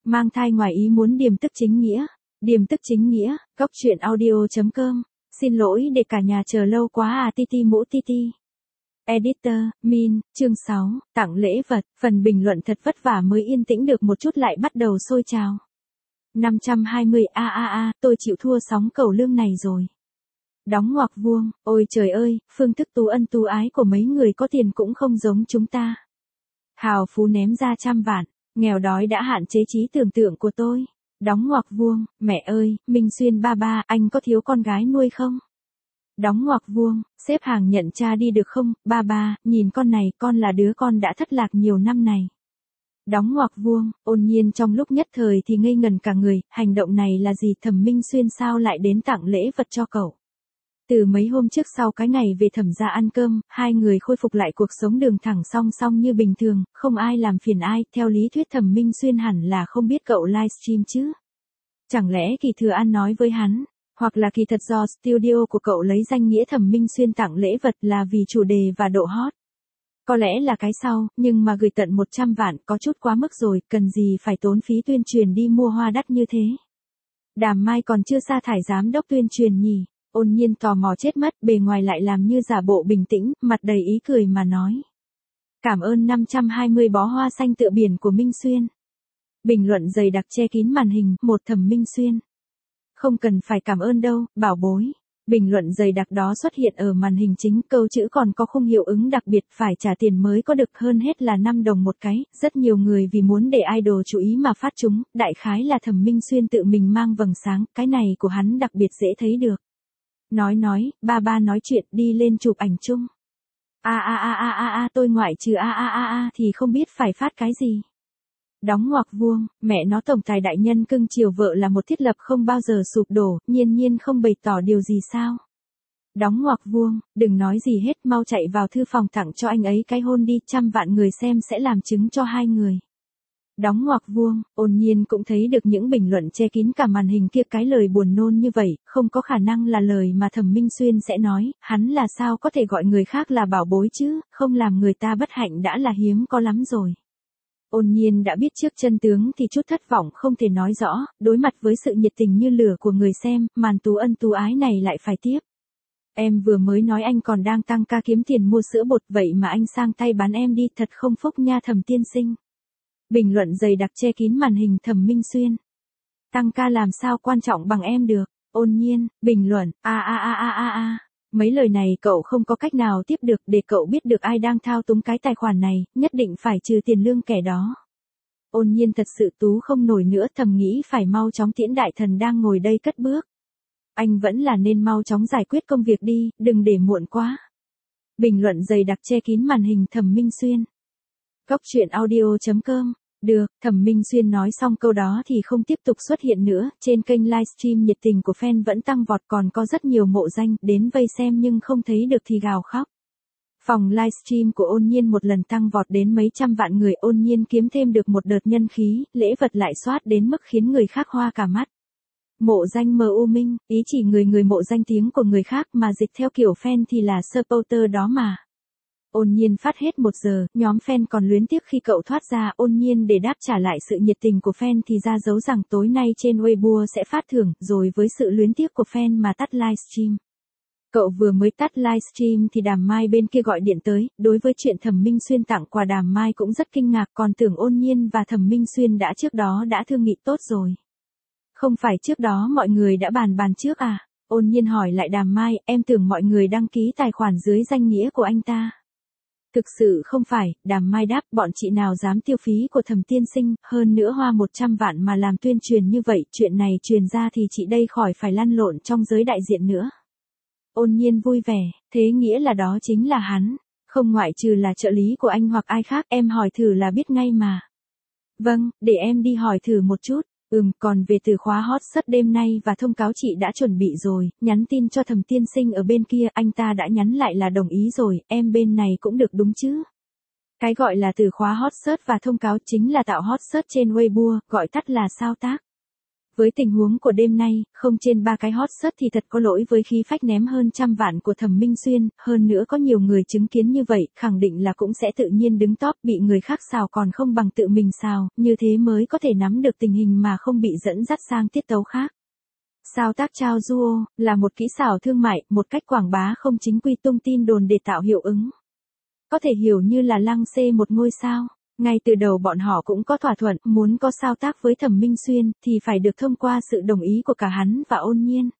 Mang thai ngoài ý muốn điềm tức chính nghĩa. Điềm tức chính nghĩa, góc truyện audio.com. Xin lỗi để cả nhà chờ lâu quá à Titi mũ Titi. Editor, Min, chương 6, tặng lễ vật, phần bình luận thật vất vả mới yên tĩnh được một chút lại bắt đầu sôi trào. 520 tôi chịu thua sóng cầu lương này rồi. Đóng ngoặc vuông, ôi trời ơi, phương thức tú ân tú ái của mấy người có tiền cũng không giống chúng ta. Hào phú ném ra trăm vạn, nghèo đói đã hạn chế trí tưởng tượng của tôi. Đóng ngoặc vuông, mẹ ơi, Minh Xuyên ba ba, anh có thiếu con gái nuôi không? Đóng ngoặc vuông, xếp hàng nhận cha đi được không, ba ba, nhìn con này, con là đứa con đã thất lạc nhiều năm này. Đóng ngoặc vuông, Ôn Nhiên trong lúc nhất thời thì ngây ngần cả người, hành động này là gì, Thẩm Minh Xuyên sao lại đến tặng lễ vật cho cậu? Từ mấy hôm trước sau cái ngày về Thẩm gia ăn cơm, hai người khôi phục lại cuộc sống đường thẳng song song như bình thường, không ai làm phiền ai, theo lý thuyết Thẩm Minh Xuyên hẳn là không biết cậu livestream chứ. Chẳng lẽ Kỳ Thừa An nói với hắn, hoặc là kỳ thật do studio của cậu lấy danh nghĩa Thẩm Minh Xuyên tặng lễ vật là vì chủ đề và độ hot. Có lẽ là cái sau, nhưng mà gửi tận 100 vạn có chút quá mức rồi, cần gì phải tốn phí tuyên truyền đi mua hoa đắt như thế. Đàm Mai còn chưa sa thải giám đốc tuyên truyền nhỉ? Ôn Nhiên tò mò chết mất, bề ngoài lại làm như giả bộ bình tĩnh, mặt đầy ý cười mà nói. Cảm ơn 520 bó hoa xanh tựa biển của Minh Xuyên. Bình luận dày đặc che kín màn hình, một Thẩm Minh Xuyên. Không cần phải cảm ơn đâu, bảo bối. Bình luận dày đặc đó xuất hiện ở màn hình chính, câu chữ còn có khung hiệu ứng đặc biệt, phải trả tiền mới có được, hơn hết là 5 đồng một cái, rất nhiều người vì muốn để idol chú ý mà phát chúng, đại khái là Thẩm Minh Xuyên tự mình mang vầng sáng, cái này của hắn đặc biệt dễ thấy được. Nói, ba ba nói chuyện, đi lên chụp ảnh chung. Tôi ngoại trừ thì không biết phải phát cái gì. Đóng ngoặc vuông, mẹ nó tổng tài đại nhân cưng chiều vợ là một thiết lập không bao giờ sụp đổ, nhiên không bày tỏ điều gì sao. Đóng ngoặc vuông, đừng nói gì hết, mau chạy vào thư phòng tặng cho anh ấy cái hôn đi, 100 vạn người xem sẽ làm chứng cho hai người. Đóng ngoặc vuông, Ôn Nhiên cũng thấy được những bình luận che kín cả màn hình kia, cái lời buồn nôn như vậy, không có khả năng là lời mà Thẩm Minh Xuyên sẽ nói, hắn là sao có thể gọi người khác là bảo bối chứ, không làm người ta bất hạnh đã là hiếm có lắm rồi. Ôn Nhiên đã biết trước chân tướng thì chút thất vọng không thể nói rõ, đối mặt với sự nhiệt tình như lửa của người xem, màn tú ân tú ái này lại phải tiếp. Em vừa mới nói anh còn đang tăng ca kiếm tiền mua sữa bột, vậy mà anh sang tay bán em đi, thật không phúc nha Thẩm tiên sinh. Bình luận dày đặc che kín màn hình, Thẩm Minh Xuyên. Tăng ca làm sao quan trọng bằng em được. Ôn Nhiên, bình luận, Mấy lời này cậu không có cách nào tiếp được, để cậu biết được ai đang thao túng cái tài khoản này, nhất định phải trừ tiền lương kẻ đó. Ôn Nhiên thật sự tú không nổi nữa, thầm nghĩ phải mau chóng tiễn đại thần đang ngồi đây cất bước. Anh vẫn là nên mau chóng giải quyết công việc đi, đừng để muộn quá. Bình luận dày đặc che kín màn hình, Thẩm Minh Xuyên. Góc truyện audio.com. Được, Thẩm Minh Xuyên nói xong câu đó thì không tiếp tục xuất hiện nữa, trên kênh livestream nhiệt tình của fan vẫn tăng vọt, còn có rất nhiều mộ danh đến vây xem nhưng không thấy được thì gào khóc. Phòng livestream của Ôn Nhiên một lần tăng vọt đến mấy trăm vạn người, Ôn Nhiên kiếm thêm được một đợt nhân khí, lễ vật lại soát đến mức khiến người khác hoa cả mắt. Mộ danh MU Minh, ý chỉ người mộ danh tiếng của người khác mà dịch theo kiểu fan thì là supporter đó mà. Ôn Nhiên phát hết 1 giờ, nhóm fan còn luyến tiếc khi cậu thoát ra. Ôn Nhiên để đáp trả lại sự nhiệt tình của fan thì ra dấu rằng tối nay trên Weibo sẽ phát thưởng, rồi với sự luyến tiếc của fan mà tắt livestream. Cậu vừa mới tắt livestream thì Đàm Mai bên kia gọi điện tới, đối với chuyện Thẩm Minh Xuyên tặng quà Đàm Mai cũng rất kinh ngạc, còn tưởng Ôn Nhiên và Thẩm Minh Xuyên trước đó đã thương nghị tốt rồi. Không phải trước đó mọi người đã bàn trước à? Ôn Nhiên hỏi lại Đàm Mai, em tưởng mọi người đăng ký tài khoản dưới danh nghĩa của anh ta. Thực sự không phải, Đàm Mai đáp, bọn chị nào dám tiêu phí của Thẩm tiên sinh, hơn nữa hoa 100 vạn mà làm tuyên truyền như vậy, chuyện này truyền ra thì chị đây khỏi phải lăn lộn trong giới đại diện nữa. Ôn Nhiên vui vẻ, thế nghĩa là đó chính là hắn, không ngoại trừ là trợ lý của anh hoặc ai khác, em hỏi thử là biết ngay mà. Vâng, để em đi hỏi thử một chút. Còn về từ khóa hot search đêm nay và thông cáo chị đã chuẩn bị rồi, nhắn tin cho Thẩm tiên sinh ở bên kia, anh ta đã nhắn lại là đồng ý rồi, em bên này cũng được đúng chứ? Cái gọi là từ khóa hot search và thông cáo chính là tạo hot search trên Weibo, gọi tắt là sao tác. Với tình huống của đêm nay, không trên 3 cái hot search thì thật có lỗi với khí phách ném hơn trăm vạn của Thẩm Minh Xuyên, hơn nữa có nhiều người chứng kiến như vậy, khẳng định là cũng sẽ tự nhiên đứng top, bị người khác xào còn không bằng tự mình xào, như thế mới có thể nắm được tình hình mà không bị dẫn dắt sang tiết tấu khác. Sao tác trao duo, là một kỹ xảo thương mại, một cách quảng bá không chính quy tung tin đồn để tạo hiệu ứng. Có thể hiểu như là lăng xê một ngôi sao. Ngay từ đầu bọn họ cũng có thỏa thuận, muốn có sao tác với Thẩm Minh Xuyên, thì phải được thông qua sự đồng ý của cả hắn và Ôn Nhiên.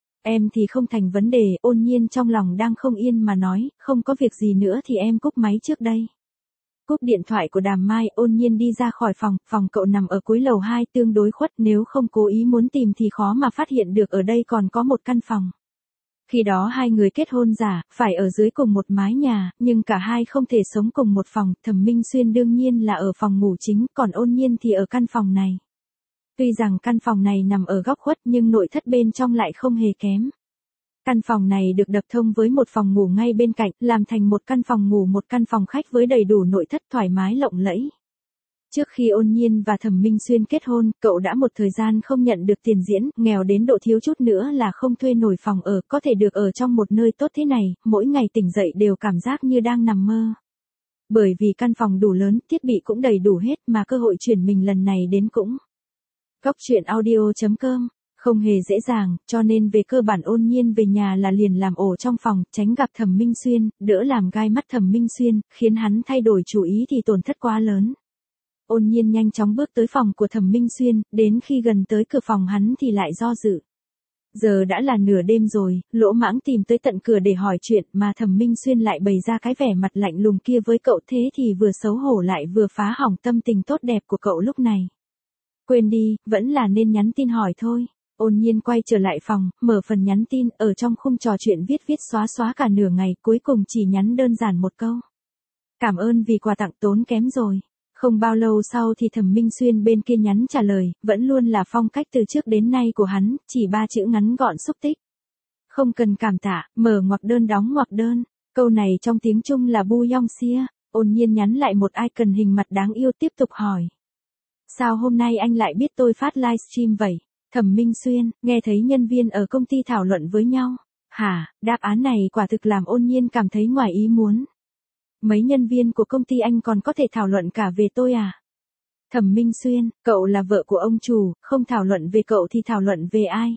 Em thì không thành vấn đề, Ôn Nhiên trong lòng đang không yên mà nói, không có việc gì nữa thì em cúp máy trước đây. Cúp điện thoại của Đàm Mai, Ôn Nhiên đi ra khỏi phòng cậu nằm ở cuối lầu 2 tương đối khuất, nếu không cố ý muốn tìm thì khó mà phát hiện được ở đây còn có một căn phòng. Khi đó hai người kết hôn giả, phải ở dưới cùng một mái nhà, nhưng cả hai không thể sống cùng một phòng, Thẩm Minh Xuyên đương nhiên là ở phòng ngủ chính, còn Ôn Nhiên thì ở căn phòng này. Tuy rằng căn phòng này nằm ở góc khuất nhưng nội thất bên trong lại không hề kém. Căn phòng này được đập thông với một phòng ngủ ngay bên cạnh, làm thành một căn phòng ngủ một căn phòng khách với đầy đủ nội thất thoải mái lộng lẫy. Trước khi Ôn Nhiên và Thẩm Minh Xuyên kết hôn, cậu đã một thời gian không nhận được tiền diễn, nghèo đến độ thiếu chút nữa là không thuê nổi phòng ở, có thể được ở trong một nơi tốt thế này, mỗi ngày tỉnh dậy đều cảm giác như đang nằm mơ. Bởi vì căn phòng đủ lớn, thiết bị cũng đầy đủ hết mà cơ hội chuyển mình lần này đến cũng. Góc truyện audio.com, không hề dễ dàng, cho nên về cơ bản Ôn Nhiên về nhà là liền làm ổ trong phòng, tránh gặp Thẩm Minh Xuyên, đỡ làm gai mắt Thẩm Minh Xuyên, khiến hắn thay đổi chủ ý thì tổn thất quá lớn. Ôn Nhiên nhanh chóng bước tới phòng của Thẩm Minh Xuyên, đến khi gần tới cửa phòng hắn thì lại do dự. Giờ đã là nửa đêm rồi, lỗ mãng tìm tới tận cửa để hỏi chuyện mà Thẩm Minh Xuyên lại bày ra cái vẻ mặt lạnh lùng kia với cậu, thế thì vừa xấu hổ lại vừa phá hỏng tâm tình tốt đẹp của cậu lúc này. Quên đi, vẫn là nên nhắn tin hỏi thôi. Ôn Nhiên quay trở lại phòng, mở phần nhắn tin, ở trong khung trò chuyện viết xóa cả nửa ngày, cuối cùng chỉ nhắn đơn giản một câu. Cảm ơn vì quà tặng tốn kém rồi. Không bao lâu sau thì Thẩm Minh Xuyên bên kia nhắn trả lời, vẫn luôn là phong cách từ trước đến nay của hắn, chỉ 3 chữ ngắn gọn xúc tích. Không cần cảm tạ, mở ngoặc đơn đóng ngoặc đơn. Câu này trong tiếng Trung là bu yong xia. Ôn Nhiên nhắn lại một icon hình mặt đáng yêu tiếp tục hỏi. Sao hôm nay anh lại biết tôi phát livestream vậy? Thẩm Minh Xuyên, nghe thấy nhân viên ở công ty thảo luận với nhau. Hả, đáp án này quả thực làm Ôn Nhiên cảm thấy ngoài ý muốn. Mấy nhân viên của công ty anh còn có thể thảo luận cả về tôi à? Thẩm Minh Xuyên, cậu là vợ của ông chủ, không thảo luận về cậu thì thảo luận về ai?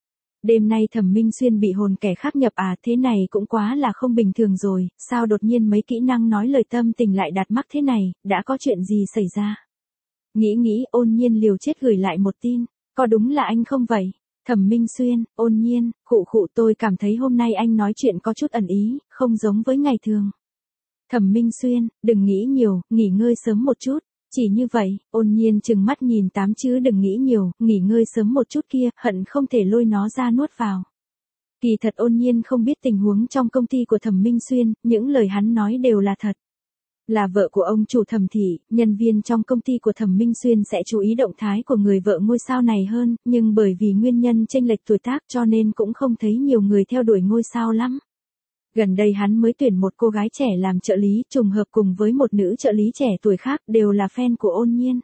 Đêm nay Thẩm Minh Xuyên bị hồn kẻ khác nhập à, thế này cũng quá là không bình thường rồi, sao đột nhiên mấy kỹ năng nói lời tâm tình lại đạt mắc thế này, đã có chuyện gì xảy ra? Nghĩ Ôn Nhiên liều chết gửi lại một tin, có đúng là anh không vậy? Thẩm Minh Xuyên, Ôn Nhiên, khụ tôi cảm thấy hôm nay anh nói chuyện có chút ẩn ý, không giống với ngày thường. Thẩm Minh Xuyên, đừng nghĩ nhiều, nghỉ ngơi sớm một chút. Chỉ như vậy, Ôn Nhiên chừng mắt nhìn tám chứ đừng nghĩ nhiều, nghỉ ngơi sớm một chút kia, hận không thể lôi nó ra nuốt vào. Kỳ thật Ôn Nhiên không biết tình huống trong công ty của Thẩm Minh Xuyên, những lời hắn nói đều là thật. Là vợ của ông chủ Thẩm thị, nhân viên trong công ty của Thẩm Minh Xuyên sẽ chú ý động thái của người vợ ngôi sao này hơn, nhưng bởi vì nguyên nhân chênh lệch tuổi tác cho nên cũng không thấy nhiều người theo đuổi ngôi sao lắm. Gần đây hắn mới tuyển một cô gái trẻ làm trợ lý, trùng hợp cùng với một nữ trợ lý trẻ tuổi khác, đều là fan của Ôn Nhiên.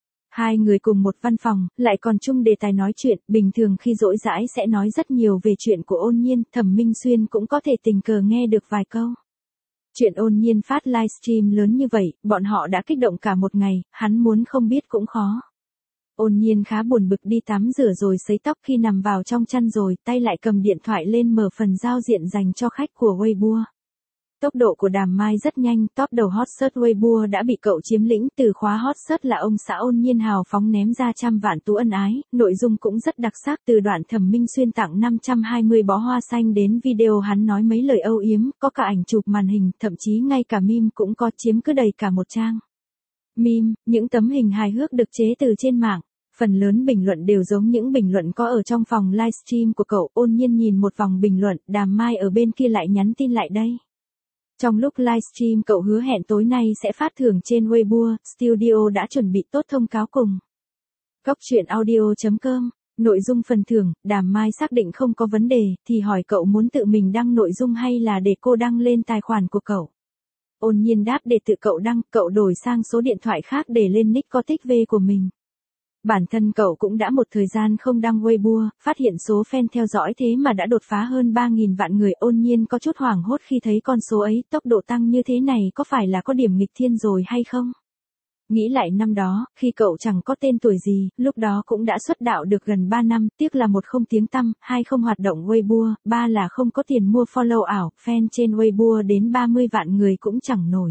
Hai người cùng một văn phòng, lại còn chung đề tài nói chuyện, bình thường khi rỗi rãi sẽ nói rất nhiều về chuyện của Ôn Nhiên, Thẩm Minh Xuyên cũng có thể tình cờ nghe được vài câu. Chuyện Ôn Nhiên phát livestream lớn như vậy, bọn họ đã kích động cả một ngày, hắn muốn không biết cũng khó. Ôn Nhiên khá buồn bực đi tắm rửa rồi sấy tóc, khi nằm vào trong chăn rồi, tay lại cầm điện thoại lên mở phần giao diện dành cho khách của Weibo. Tốc độ của Đàm Mai rất nhanh, top đầu hot search Weibo đã bị cậu chiếm lĩnh, từ khóa hot search là ông xã Ôn Nhiên hào phóng ném ra trăm vạn tú ân ái, nội dung cũng rất đặc sắc, từ đoạn Thẩm Minh Xuyên tặng 520 bó hoa xanh đến video hắn nói mấy lời âu yếm, có cả ảnh chụp màn hình, thậm chí ngay cả meme cũng có, chiếm cứ đầy cả một trang. Meme, những tấm hình hài hước được chế từ trên mạng. Phần lớn bình luận đều giống những bình luận có ở trong phòng livestream của cậu. Ôn Nhiên nhìn một vòng bình luận, Đàm Mai ở bên kia lại nhắn tin lại đây. Trong lúc livestream cậu hứa hẹn tối nay sẽ phát thưởng trên Weibo, studio đã chuẩn bị tốt thông cáo cùng. Góc truyện audio.com, nội dung phần thưởng, Đàm Mai xác định không có vấn đề, thì hỏi cậu muốn tự mình đăng nội dung hay là để cô đăng lên tài khoản của cậu. Ôn Nhiên đáp để tự cậu đăng, cậu đổi sang số điện thoại khác để lên nick có tích V của mình. Bản thân cậu cũng đã một thời gian không đăng Weibo, phát hiện số fan theo dõi thế mà đã đột phá hơn 3.000 vạn người. Ôn Nhiên có chút hoảng hốt khi thấy con số ấy, tốc độ tăng như thế này có phải là có điểm nghịch thiên rồi hay không? Nghĩ lại năm đó, khi cậu chẳng có tên tuổi gì, lúc đó cũng đã xuất đạo được gần 3 năm, tiếc là một không tiếng tăm, hai không hoạt động Weibo, ba là không có tiền mua follow ảo, fan trên Weibo đến 30 vạn người cũng chẳng nổi.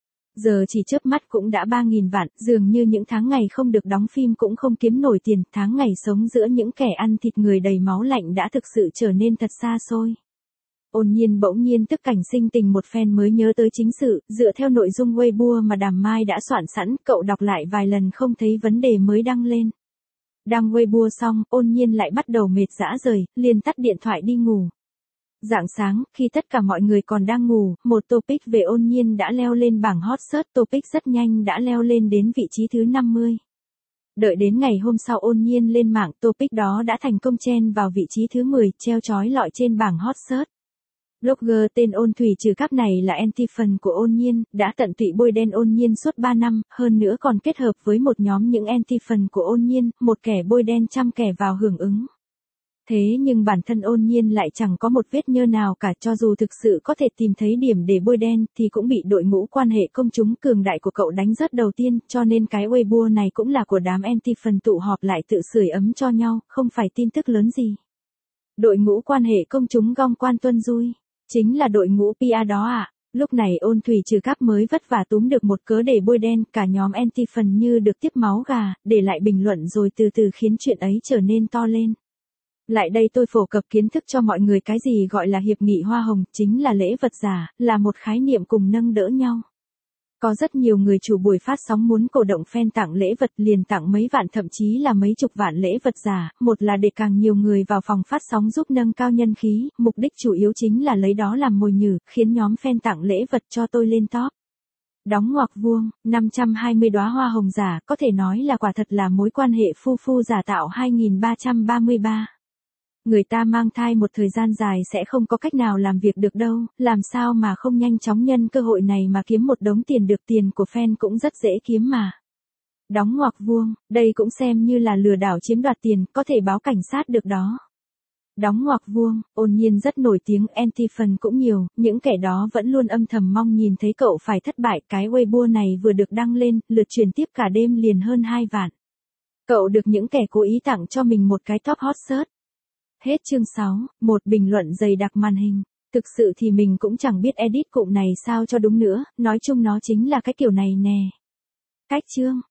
Giờ chỉ chớp mắt cũng đã 3.000 vạn, dường như những tháng ngày không được đóng phim cũng không kiếm nổi tiền, tháng ngày sống giữa những kẻ ăn thịt người đầy máu lạnh đã thực sự trở nên thật xa xôi. Ôn Nhiên bỗng nhiên tức cảnh sinh tình, một fan mới nhớ tới chính sự, dựa theo nội dung Weibo mà Đàm Mai đã soạn sẵn, cậu đọc lại vài lần không thấy vấn đề mới đăng lên. Đăng Weibo xong, Ôn Nhiên lại bắt đầu mệt rã rời, liền tắt điện thoại đi ngủ. Rạng sáng, khi tất cả mọi người còn đang ngủ, một topic về Ôn Nhiên đã leo lên bảng hot search, topic rất nhanh đã leo lên đến vị trí thứ 50. Đợi đến ngày hôm sau Ôn Nhiên lên mạng, topic đó đã thành công chen vào vị trí thứ 10, treo chói lọi trên bảng hot search. Blogger tên Ôn Thủy Trừ Cáp này là anti-fan của Ôn Nhiên, đã tận tụy bôi đen Ôn Nhiên suốt 3 năm, hơn nữa còn kết hợp với một nhóm những anti-fan của Ôn Nhiên, một kẻ bôi đen trăm kẻ vào hưởng ứng. Thế nhưng bản thân Ôn Nhiên lại chẳng có một vết nhơ nào cả, cho dù thực sự có thể tìm thấy điểm để bôi đen thì cũng bị đội ngũ quan hệ công chúng cường đại của cậu đánh rớt đầu tiên, cho nên cái Weibo này cũng là của đám anti-fan tụ họp lại tự sưởi ấm cho nhau, không phải tin tức lớn gì. Đội ngũ quan hệ công chúng Gong Quan Tuân Dui, chính là đội ngũ PR đó à? Lúc này Ôn Thủy Trừ Cáp mới vất vả túm được một cớ để bôi đen, cả nhóm anti-fan như được tiếp máu gà, để lại bình luận rồi từ từ khiến chuyện ấy trở nên to lên. Lại đây tôi phổ cập kiến thức cho mọi người, cái gì gọi là hiệp nghị hoa hồng, chính là lễ vật giả, là một khái niệm cùng nâng đỡ nhau. Có rất nhiều người chủ buổi phát sóng muốn cổ động fan tặng lễ vật, liền tặng mấy vạn thậm chí là mấy chục vạn lễ vật giả, một là để càng nhiều người vào phòng phát sóng giúp nâng cao nhân khí, mục đích chủ yếu chính là lấy đó làm mồi nhử, khiến nhóm fan tặng lễ vật cho tôi lên top. Đóng ngoặc vuông, 520 đóa hoa hồng giả, có thể nói là quả thật là mối quan hệ phu phu giả tạo 2333. Người ta mang thai một thời gian dài sẽ không có cách nào làm việc được đâu, làm sao mà không nhanh chóng nhân cơ hội này mà kiếm một đống tiền được, tiền của fan cũng rất dễ kiếm mà. Đóng ngoặc vuông, đây cũng xem như là lừa đảo chiếm đoạt tiền, có thể báo cảnh sát được đó. Đóng ngoặc vuông, Ôn Nhiên rất nổi tiếng, anti-fan cũng nhiều, những kẻ đó vẫn luôn âm thầm mong nhìn thấy cậu phải thất bại. Cái Weibo này vừa được đăng lên, lượt truyền tiếp cả đêm liền hơn 2 vạn. Cậu được những kẻ cố ý tặng cho mình một cái top hot search. Hết chương 6, một bình luận dày đặc màn hình. Thực sự thì mình cũng chẳng biết edit cụm này sao cho đúng nữa, nói chung nó chính là cái kiểu này nè. Cách chương